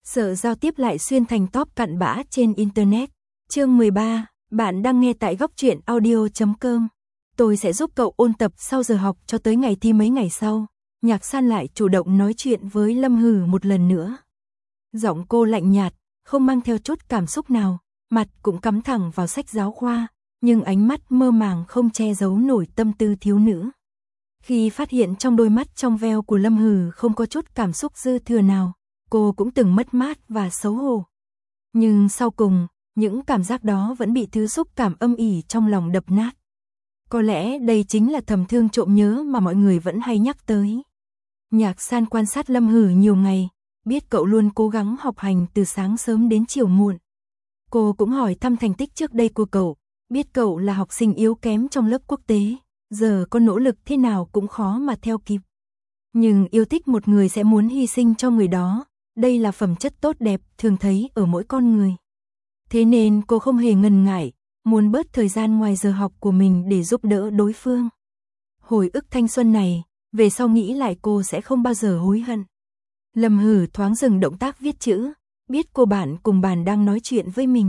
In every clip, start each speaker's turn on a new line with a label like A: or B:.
A: Sợ giao tiếp lại xuyên thành top cặn bã trên Internet. Chương 13, bạn đang nghe tại góc truyện audio.com. Tôi sẽ giúp cậu ôn tập sau giờ học cho tới ngày thi mấy ngày sau. Nhạc San lại chủ động nói chuyện với Lâm Hử một lần nữa. Giọng cô lạnh nhạt, không mang theo chút cảm xúc nào, mặt cũng cắm thẳng vào sách giáo khoa, nhưng ánh mắt mơ màng không che giấu nổi tâm tư thiếu nữ. Khi phát hiện trong đôi mắt trong veo của Lâm Hử không có chút cảm xúc dư thừa nào, cô cũng từng mất mát và xấu hổ. Nhưng sau cùng, những cảm giác đó vẫn bị thứ xúc cảm âm ỉ trong lòng đập nát. Có lẽ đây chính là thầm thương trộm nhớ mà mọi người vẫn hay nhắc tới. Nhạc San quan sát Lâm Hử nhiều ngày, biết cậu luôn cố gắng học hành từ sáng sớm đến chiều muộn. Cô cũng hỏi thăm thành tích trước đây của cậu, biết cậu là học sinh yếu kém trong lớp quốc tế, giờ có nỗ lực thế nào cũng khó mà theo kịp. Nhưng yêu thích một người sẽ muốn hy sinh cho người đó, đây là phẩm chất tốt đẹp thường thấy ở mỗi con người. Thế nên cô không hề ngần ngại, muốn bớt thời gian ngoài giờ học của mình để giúp đỡ đối phương. Hồi ức thanh xuân này, về sau nghĩ lại cô sẽ không bao giờ hối hận. Lâm Hử thoáng dừng động tác viết chữ, biết cô bạn cùng bàn đang nói chuyện với mình.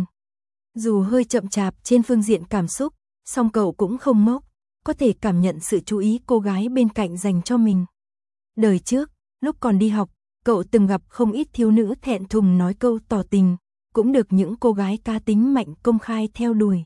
A: Dù hơi chậm chạp trên phương diện cảm xúc, song cậu cũng không ngốc, có thể cảm nhận sự chú ý cô gái bên cạnh dành cho mình. Đời trước, lúc còn đi học, cậu từng gặp không ít thiếu nữ thẹn thùng nói câu tỏ tình, cũng được những cô gái cá tính mạnh công khai theo đuổi.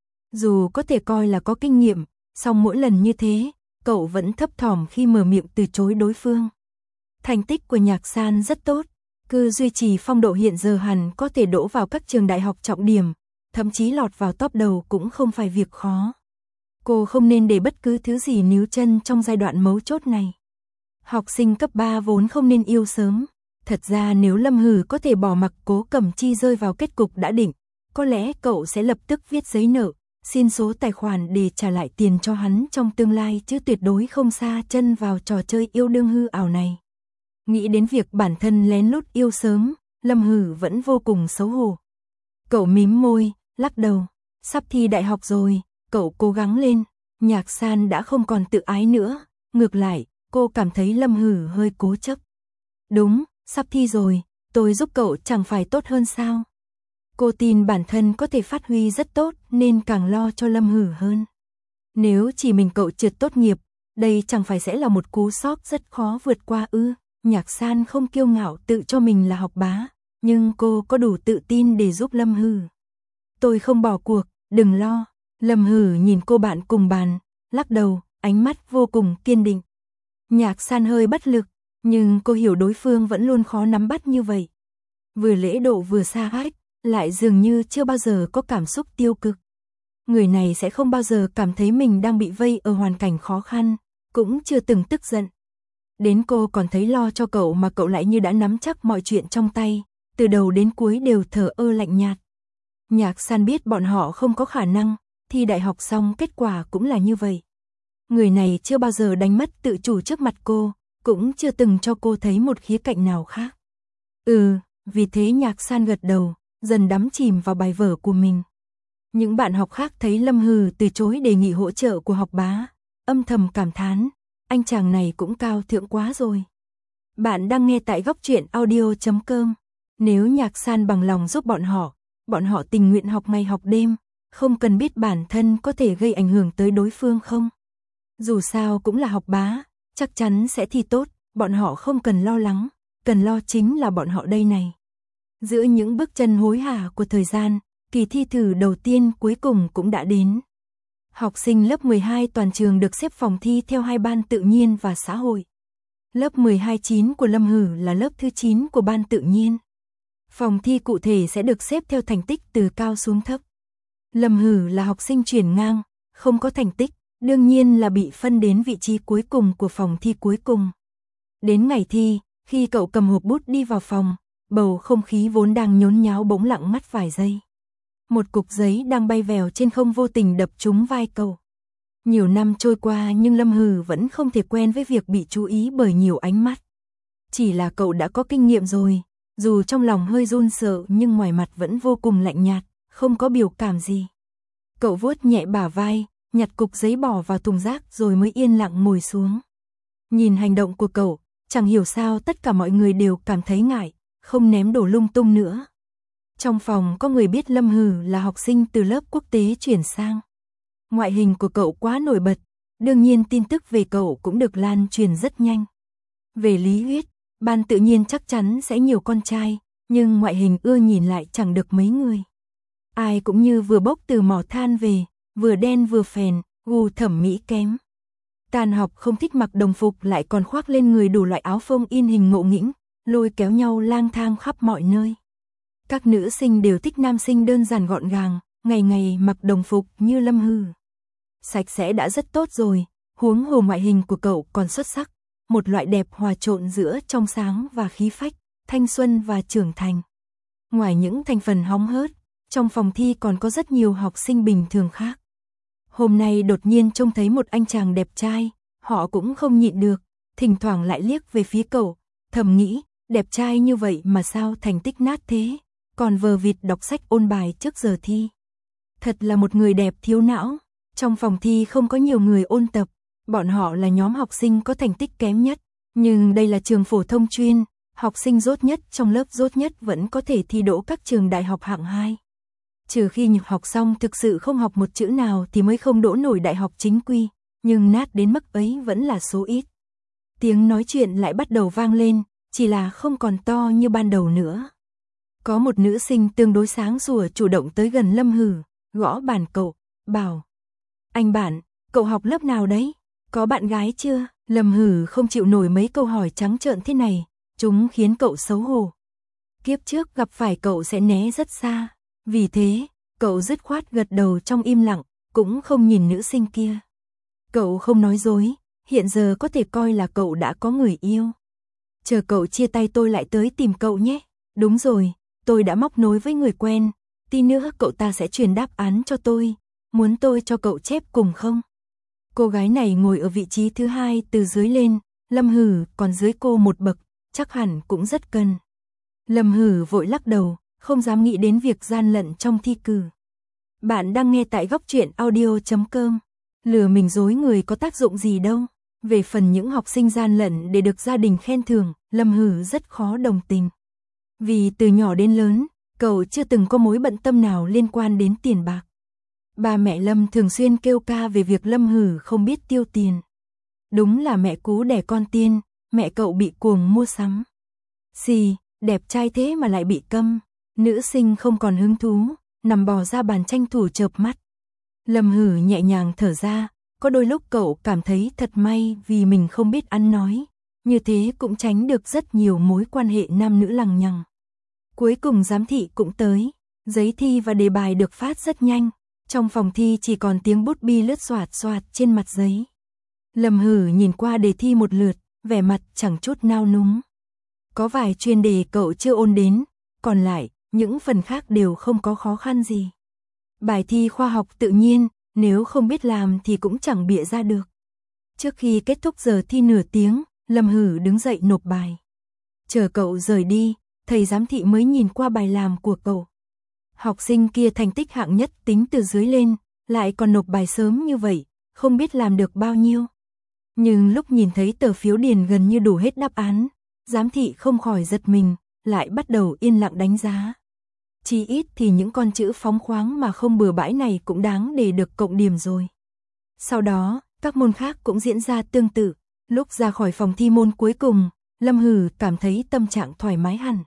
A: Dù có thể coi là có kinh nghiệm, song mỗi lần như thế, cậu vẫn thấp thỏm khi mở miệng từ chối đối phương. Thành tích của Nhạc San rất tốt, cứ duy trì phong độ hiện giờ hẳn có thể đỗ vào các trường đại học trọng điểm, thậm chí lọt vào top đầu cũng không phải việc khó. Cô không nên để bất cứ thứ gì níu chân trong giai đoạn mấu chốt này. Học sinh cấp 3 vốn không nên yêu sớm. Thật ra nếu Lâm Hử có thể bỏ mặc Cố Cẩm Chi rơi vào kết cục đã định, có lẽ cậu sẽ lập tức viết giấy nợ, xin số tài khoản để trả lại tiền cho hắn trong tương lai, chứ tuyệt đối không sa chân vào trò chơi yêu đương hư ảo này. Nghĩ đến việc bản thân lén lút yêu sớm, Lâm Hử vẫn vô cùng xấu hổ. Cậu mím môi, lắc đầu, sắp thi đại học rồi, cậu cố gắng lên. Nhạc San đã không còn tự ái nữa, ngược lại, cô cảm thấy Lâm Hử hơi cố chấp. Đúng, sắp thi rồi, tôi giúp cậu chẳng phải tốt hơn sao? Cô tin bản thân có thể phát huy rất tốt nên càng lo cho Lâm Hử hơn. Nếu chỉ mình cậu trượt tốt nghiệp, đây chẳng phải sẽ là một cú sốc rất khó vượt qua ư? Nhạc San không kiêu ngạo tự cho mình là học bá, nhưng cô có đủ tự tin để giúp Lâm Hử. Tôi không bỏ cuộc, đừng lo. Lâm Hử nhìn cô bạn cùng bàn, lắc đầu, ánh mắt vô cùng kiên định. Nhạc San hơi bất lực, nhưng cô hiểu đối phương vẫn luôn khó nắm bắt như vậy. Vừa lễ độ vừa xa cách, lại dường như chưa bao giờ có cảm xúc tiêu cực. Người này sẽ không bao giờ cảm thấy mình đang bị vây ở hoàn cảnh khó khăn, cũng chưa từng tức giận. Đến cô còn thấy lo cho cậu mà cậu lại như đã nắm chắc mọi chuyện trong tay, từ đầu đến cuối đều thờ ơ lạnh nhạt. Nhạc San biết bọn họ không có khả năng, thi đại học xong kết quả cũng là như vậy. Người này chưa bao giờ đánh mất tự chủ trước mặt cô, cũng chưa từng cho cô thấy một khía cạnh nào khác. Vì thế Nhạc San gật đầu, dần đắm chìm vào bài vở của mình. Những bạn học khác thấy Lâm Hử từ chối đề nghị hỗ trợ của học bá, âm thầm cảm thán, anh chàng này cũng cao thượng quá rồi. Bạn đang nghe tại góc truyện audio.com. Nếu Nhạc San bằng lòng giúp bọn họ tình nguyện học ngày học đêm, không cần biết bản thân có thể gây ảnh hưởng tới đối phương không. Dù sao cũng là học bá, chắc chắn sẽ thi tốt, bọn họ không cần lo lắng, cần lo chính là bọn họ đây này. Giữa những bước chân hối hả của thời gian, kỳ thi thử đầu tiên cuối cùng cũng đã đến. Học sinh lớp 12 toàn trường được xếp phòng thi theo hai ban tự nhiên và xã hội. Lớp 12-9 của Lâm Hử là lớp thứ 9 của ban tự nhiên. Phòng thi cụ thể sẽ được xếp theo thành tích từ cao xuống thấp. Lâm Hử là học sinh chuyển ngang, không có thành tích, đương nhiên là bị phân đến vị trí cuối cùng của phòng thi cuối cùng. Đến ngày thi, khi cậu cầm hộp bút đi vào phòng, bầu không khí vốn đang nhốn nháo bỗng lặng ngắt vài giây. Một cục giấy đang bay vèo trên không vô tình đập trúng vai cậu. Nhiều năm trôi qua nhưng Lâm Hử vẫn không thể quen với việc bị chú ý bởi nhiều ánh mắt. Chỉ là cậu đã có kinh nghiệm rồi, dù trong lòng hơi run sợ nhưng ngoài mặt vẫn vô cùng lạnh nhạt, không có biểu cảm gì. Cậu vuốt nhẹ bả vai, nhặt cục giấy bỏ vào thùng rác rồi mới yên lặng ngồi xuống. Nhìn hành động của cậu, chẳng hiểu sao tất cả mọi người đều cảm thấy ngại, không ném đổ lung tung nữa. Trong phòng có người biết Lâm Hử là học sinh từ lớp quốc tế chuyển sang. Ngoại hình của cậu quá nổi bật, đương nhiên tin tức về cậu cũng được lan truyền rất nhanh. Về lý thuyết, ban tự nhiên chắc chắn sẽ nhiều con trai, nhưng ngoại hình ưa nhìn lại chẳng được mấy người. Ai cũng như vừa bốc từ mỏ than về, vừa đen vừa phèn, gu thẩm mỹ kém. Tan học không thích mặc đồng phục lại còn khoác lên người đủ loại áo phông in hình ngộ nghĩnh, lôi kéo nhau lang thang khắp mọi nơi. Các nữ sinh đều thích nam sinh đơn giản gọn gàng, ngày ngày mặc đồng phục như Lâm Hử. Sạch sẽ đã rất tốt rồi, huống hồ ngoại hình của cậu còn xuất sắc, một loại đẹp hòa trộn giữa trong sáng và khí phách, thanh xuân và trưởng thành. Ngoài những thành phần hóng hớt, trong phòng thi còn có rất nhiều học sinh bình thường khác. Hôm nay đột nhiên trông thấy một anh chàng đẹp trai, họ cũng không nhịn được, thỉnh thoảng lại liếc về phía cậu, thầm nghĩ, đẹp trai như vậy mà sao thành tích nát thế, còn vờ vịt đọc sách ôn bài trước giờ thi. Thật là một người đẹp thiếu não. Trong phòng thi không có nhiều người ôn tập, bọn họ là nhóm học sinh có thành tích kém nhất, nhưng đây là trường phổ thông chuyên, học sinh dốt nhất trong lớp dốt nhất vẫn có thể thi đỗ các trường đại học hạng 2. Trừ khi học xong thực sự không học một chữ nào thì mới không đỗ nổi đại học chính quy, nhưng nát đến mức ấy vẫn là số ít. Tiếng nói chuyện lại bắt đầu vang lên, chỉ là không còn to như ban đầu nữa. Có một nữ sinh tương đối sáng sủa chủ động tới gần Lâm Hử, gõ bàn cậu, bảo: "Anh bạn, cậu học lớp nào đấy? Có bạn gái chưa?" Lâm Hử không chịu nổi mấy câu hỏi trắng trợn thế này, chúng khiến cậu xấu hổ. Kiếp trước gặp phải cậu sẽ né rất xa, vì thế, cậu dứt khoát gật đầu trong im lặng, cũng không nhìn nữ sinh kia. Cậu không nói dối, hiện giờ có thể coi là cậu đã có người yêu. Chờ cậu chia tay tôi lại tới tìm cậu nhé. Đúng rồi, tôi đã móc nối với người quen, tí nữa cậu ta sẽ truyền đáp án cho tôi, muốn tôi cho cậu chép cùng không? Cô gái này ngồi ở vị trí thứ 2 từ dưới lên, Lâm Hử còn dưới cô một bậc, chắc hẳn cũng rất cần. Lâm Hử vội lắc đầu, không dám nghĩ đến việc gian lận trong thi cử. Bạn đang nghe tại góc truyện audio.com. Lừa mình dối người có tác dụng gì đâu. Về phần những học sinh gian lận để được gia đình khen thưởng, Lâm Hử rất khó đồng tình. Vì từ nhỏ đến lớn, cậu chưa từng có mối bận tâm nào liên quan đến tiền bạc. Ba mẹ Lâm thường xuyên kêu ca về việc Lâm Hử không biết tiêu tiền. Đúng là mẹ cú đẻ con tiên, mẹ cậu bị cuồng mua sắm. Xì, đẹp trai thế mà lại bị câm. Nữ sinh không còn hứng thú, nằm bò ra bàn tranh thủ chợp mắt. Lâm Hử nhẹ nhàng thở ra, có đôi lúc cậu cảm thấy thật may vì mình không biết ăn nói, như thế cũng tránh được rất nhiều mối quan hệ nam nữ lằng nhằng. Cuối cùng giám thị cũng tới, giấy thi và đề bài được phát rất nhanh, trong phòng thi chỉ còn tiếng bút bi lướt xoạt xoạt trên mặt giấy. Lâm Hử nhìn qua đề thi một lượt, vẻ mặt chẳng chút nao núng. Có vài chuyên đề cậu chưa ôn đến, còn lại, những phần khác đều không có khó khăn gì. Bài thi khoa học tự nhiên, nếu không biết làm thì cũng chẳng bịa ra được. Trước khi kết thúc giờ thi nửa tiếng, Lâm Hử đứng dậy nộp bài. Chờ cậu rời đi, thầy giám thị mới nhìn qua bài làm của cậu. Học sinh kia thành tích hạng nhất tính từ dưới lên, lại còn nộp bài sớm như vậy, không biết làm được bao nhiêu. Nhưng lúc nhìn thấy tờ phiếu điền gần như đủ hết đáp án, giám thị không khỏi giật mình, lại bắt đầu yên lặng đánh giá. Chỉ ít thì những con chữ phóng khoáng mà không bừa bãi này cũng đáng để được cộng điểm rồi. Sau đó, các môn khác cũng diễn ra tương tự. Lúc ra khỏi phòng thi môn cuối cùng, Lâm Hử cảm thấy tâm trạng thoải mái hẳn.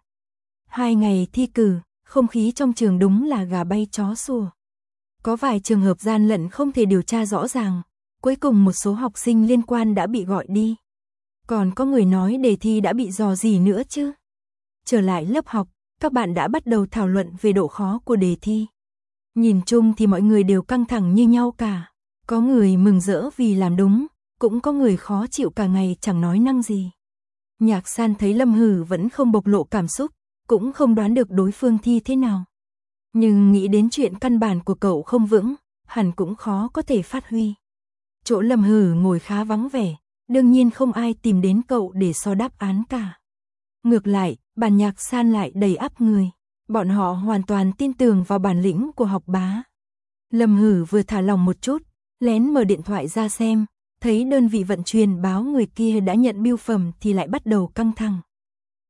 A: 2 ngày thi cử, không khí trong trường đúng là gà bay chó sủa. Có vài trường hợp gian lận không thể điều tra rõ ràng, cuối cùng một số học sinh liên quan đã bị gọi đi. Còn có người nói đề thi đã bị dò gì nữa chứ. Trở lại lớp học, các bạn đã bắt đầu thảo luận về độ khó của đề thi. Nhìn chung thì mọi người đều căng thẳng như nhau cả. Có người mừng rỡ vì làm đúng, cũng có người khó chịu cả ngày chẳng nói năng gì. Nhạc San thấy Lâm Hử vẫn không bộc lộ cảm xúc, cũng không đoán được đối phương thi thế nào. Nhưng nghĩ đến chuyện căn bản của cậu không vững, hẳn cũng khó có thể phát huy. Chỗ Lâm Hử ngồi khá vắng vẻ, đương nhiên không ai tìm đến cậu để so đáp án cả. Ngược lại, bàn Nhạc San lại đầy ắp người. Bọn họ hoàn toàn tin tưởng vào bản lĩnh của học bá. Lâm Hử vừa thả lòng một chút, lén mở điện thoại ra xem, thấy đơn vị vận chuyển báo người kia đã nhận bưu phẩm thì lại bắt đầu căng thẳng.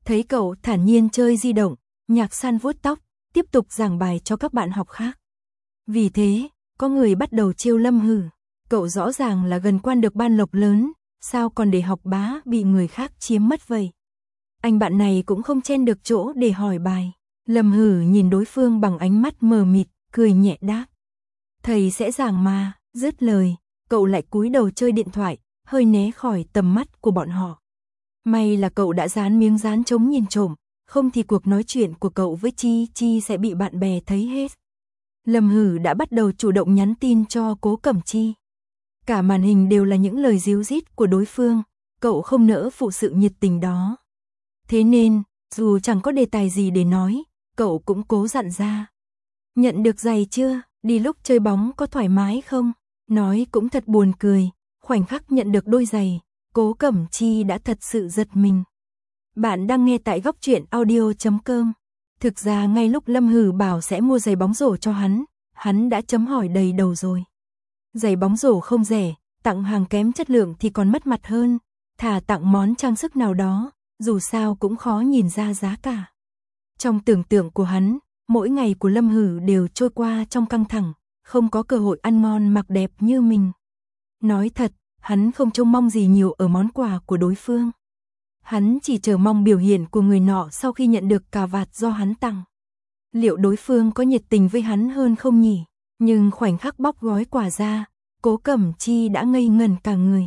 A: Thấy cậu thản nhiên chơi di động, Nhạc San vuốt tóc, tiếp tục giảng bài cho các bạn học khác. Vì thế, có người bắt đầu trêu Lâm Hử. Cậu rõ ràng là gần quan được ban lộc lớn, sao còn để học bá bị người khác chiếm mất vậy? Anh bạn này cũng không chen được chỗ để hỏi bài. Lâm Hử nhìn đối phương bằng ánh mắt mờ mịt, cười nhẹ đáp. Thầy sẽ giảng mà, dứt lời, cậu lại cúi đầu chơi điện thoại, hơi né khỏi tầm mắt của bọn họ. May là cậu đã dán miếng dán chống nhìn trộm, không thì cuộc nói chuyện của cậu với Chi Chi sẽ bị bạn bè thấy hết. Lâm Hử đã bắt đầu chủ động nhắn tin cho Cố Cẩm Chi. Cả màn hình đều là những lời díu dít của đối phương, cậu không nỡ phụ sự nhiệt tình đó. Thế nên, dù chẳng có đề tài gì để nói, cậu cũng cố dặn ra. Nhận được giày chưa? Đi lúc chơi bóng có thoải mái không? Nói cũng thật buồn cười, khoảnh khắc nhận được đôi giày, Cố Cẩm Chi đã thật sự giật mình. Bạn đang nghe tại góc truyện audio.com. Thực ra ngay lúc Lâm Hử bảo sẽ mua giày bóng rổ cho hắn đã chấm hỏi đầy đầu rồi. Giày bóng rổ không rẻ, tặng hàng kém chất lượng thì còn mất mặt hơn, thà tặng món trang sức nào đó, dù sao cũng khó nhìn ra giá cả. Trong tưởng tượng của hắn, mỗi ngày của Lâm Hử đều trôi qua trong căng thẳng, không có cơ hội ăn ngon mặc đẹp như mình. Nói thật, hắn không trông mong gì nhiều ở món quà của đối phương. Hắn chỉ chờ mong biểu hiện của người nọ sau khi nhận được cà vạt do hắn tặng. Liệu đối phương có nhiệt tình với hắn hơn không nhỉ? Nhưng khoảnh khắc bóc gói quà ra, Cố Cẩm Chi đã ngây ngẩn cả người.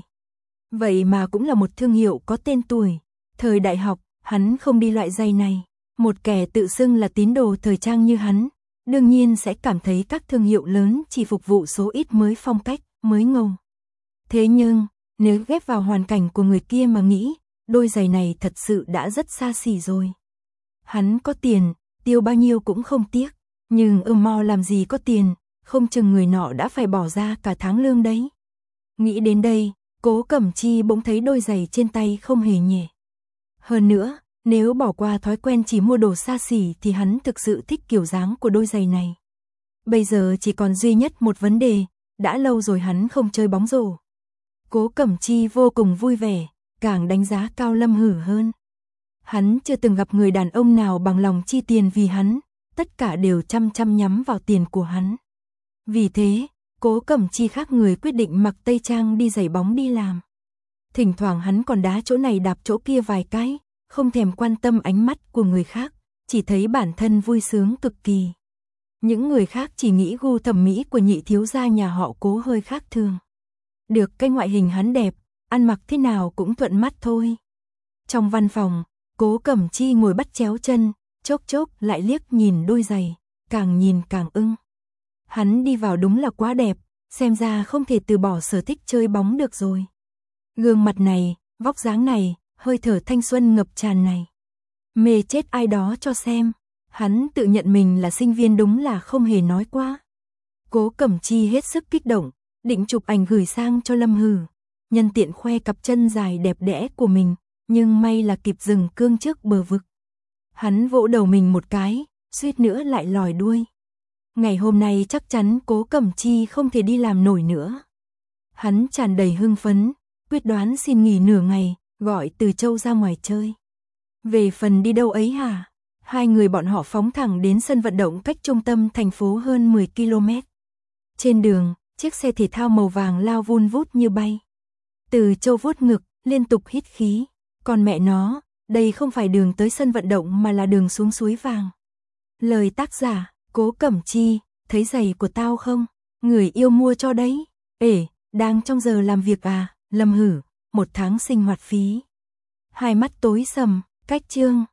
A: Vậy mà cũng là một thương hiệu có tên tuổi. Thời đại học, hắn không đi loại giày này. Một kẻ tự xưng là tín đồ thời trang như hắn, đương nhiên sẽ cảm thấy các thương hiệu lớn chỉ phục vụ số ít mới phong cách, mới ngầu. Thế nhưng, nếu ghép vào hoàn cảnh của người kia mà nghĩ, đôi giày này thật sự đã rất xa xỉ rồi. Hắn có tiền, tiêu bao nhiêu cũng không tiếc, nhưng mò làm gì có tiền, không chừng người nọ đã phải bỏ ra cả tháng lương đấy. Nghĩ đến đây, Cố Cẩm Chi bỗng thấy đôi giày trên tay không hề nhẹ. Hơn nữa, nếu bỏ qua thói quen chỉ mua đồ xa xỉ thì hắn thực sự thích kiểu dáng của đôi giày này. Bây giờ chỉ còn duy nhất một vấn đề, đã lâu rồi hắn không chơi bóng rổ. Cố Cẩm Chi vô cùng vui vẻ, càng đánh giá cao Lâm Hử hơn. Hắn chưa từng gặp người đàn ông nào bằng lòng chi tiền vì hắn, tất cả đều chăm chăm nhắm vào tiền của hắn. Vì thế, Cố Cẩm Chi khác người quyết định mặc tây trang đi giày bóng đi làm. Thỉnh thoảng hắn còn đá chỗ này đạp chỗ kia vài cái, không thèm quan tâm ánh mắt của người khác, chỉ thấy bản thân vui sướng cực kỳ. Những người khác chỉ nghĩ gu thẩm mỹ của nhị thiếu gia nhà họ Cố hơi khác thường. Được cái ngoại hình hắn đẹp, ăn mặc thế nào cũng thuận mắt thôi. Trong văn phòng, Cố Cẩm Chi ngồi bắt chéo chân, chốc chốc lại liếc nhìn đôi giày, càng nhìn càng ưng. Hắn đi vào đúng là quá đẹp, xem ra không thể từ bỏ sở thích chơi bóng được rồi. Gương mặt này, vóc dáng này, hơi thở thanh xuân ngập tràn này. Mê chết ai đó cho xem. Hắn tự nhận mình là sinh viên đúng là không hề nói quá. Cố Cẩm Chi hết sức kích động, định chụp ảnh gửi sang cho Lâm Hử, nhân tiện khoe cặp chân dài đẹp đẽ của mình, nhưng may là kịp dừng cương trước bờ vực. Hắn vỗ đầu mình một cái, suýt nữa lại lòi đuôi. Ngày hôm nay chắc chắn Cố Cẩm Chi không thể đi làm nổi nữa. Hắn tràn đầy hưng phấn, quyết đoán xin nghỉ nửa ngày, gọi Từ Châu ra ngoài chơi. Về phần đi đâu ấy hả? Hai người bọn họ phóng thẳng đến sân vận động cách trung tâm thành phố hơn 10 km. Trên đường, chiếc xe thể thao màu vàng lao vun vút như bay. Từ Châu vuốt ngực, liên tục hít khí. Còn mẹ nó, đây không phải đường tới sân vận động mà là đường xuống suối vàng. Lời tác giả, Cố Cẩm Chi, thấy giày của tao không? Người yêu mua cho đấy. Ể, đang trong giờ làm việc à? Lâm Hử, 1 tháng sinh hoạt phí. Hai mắt tối sầm, cách chương.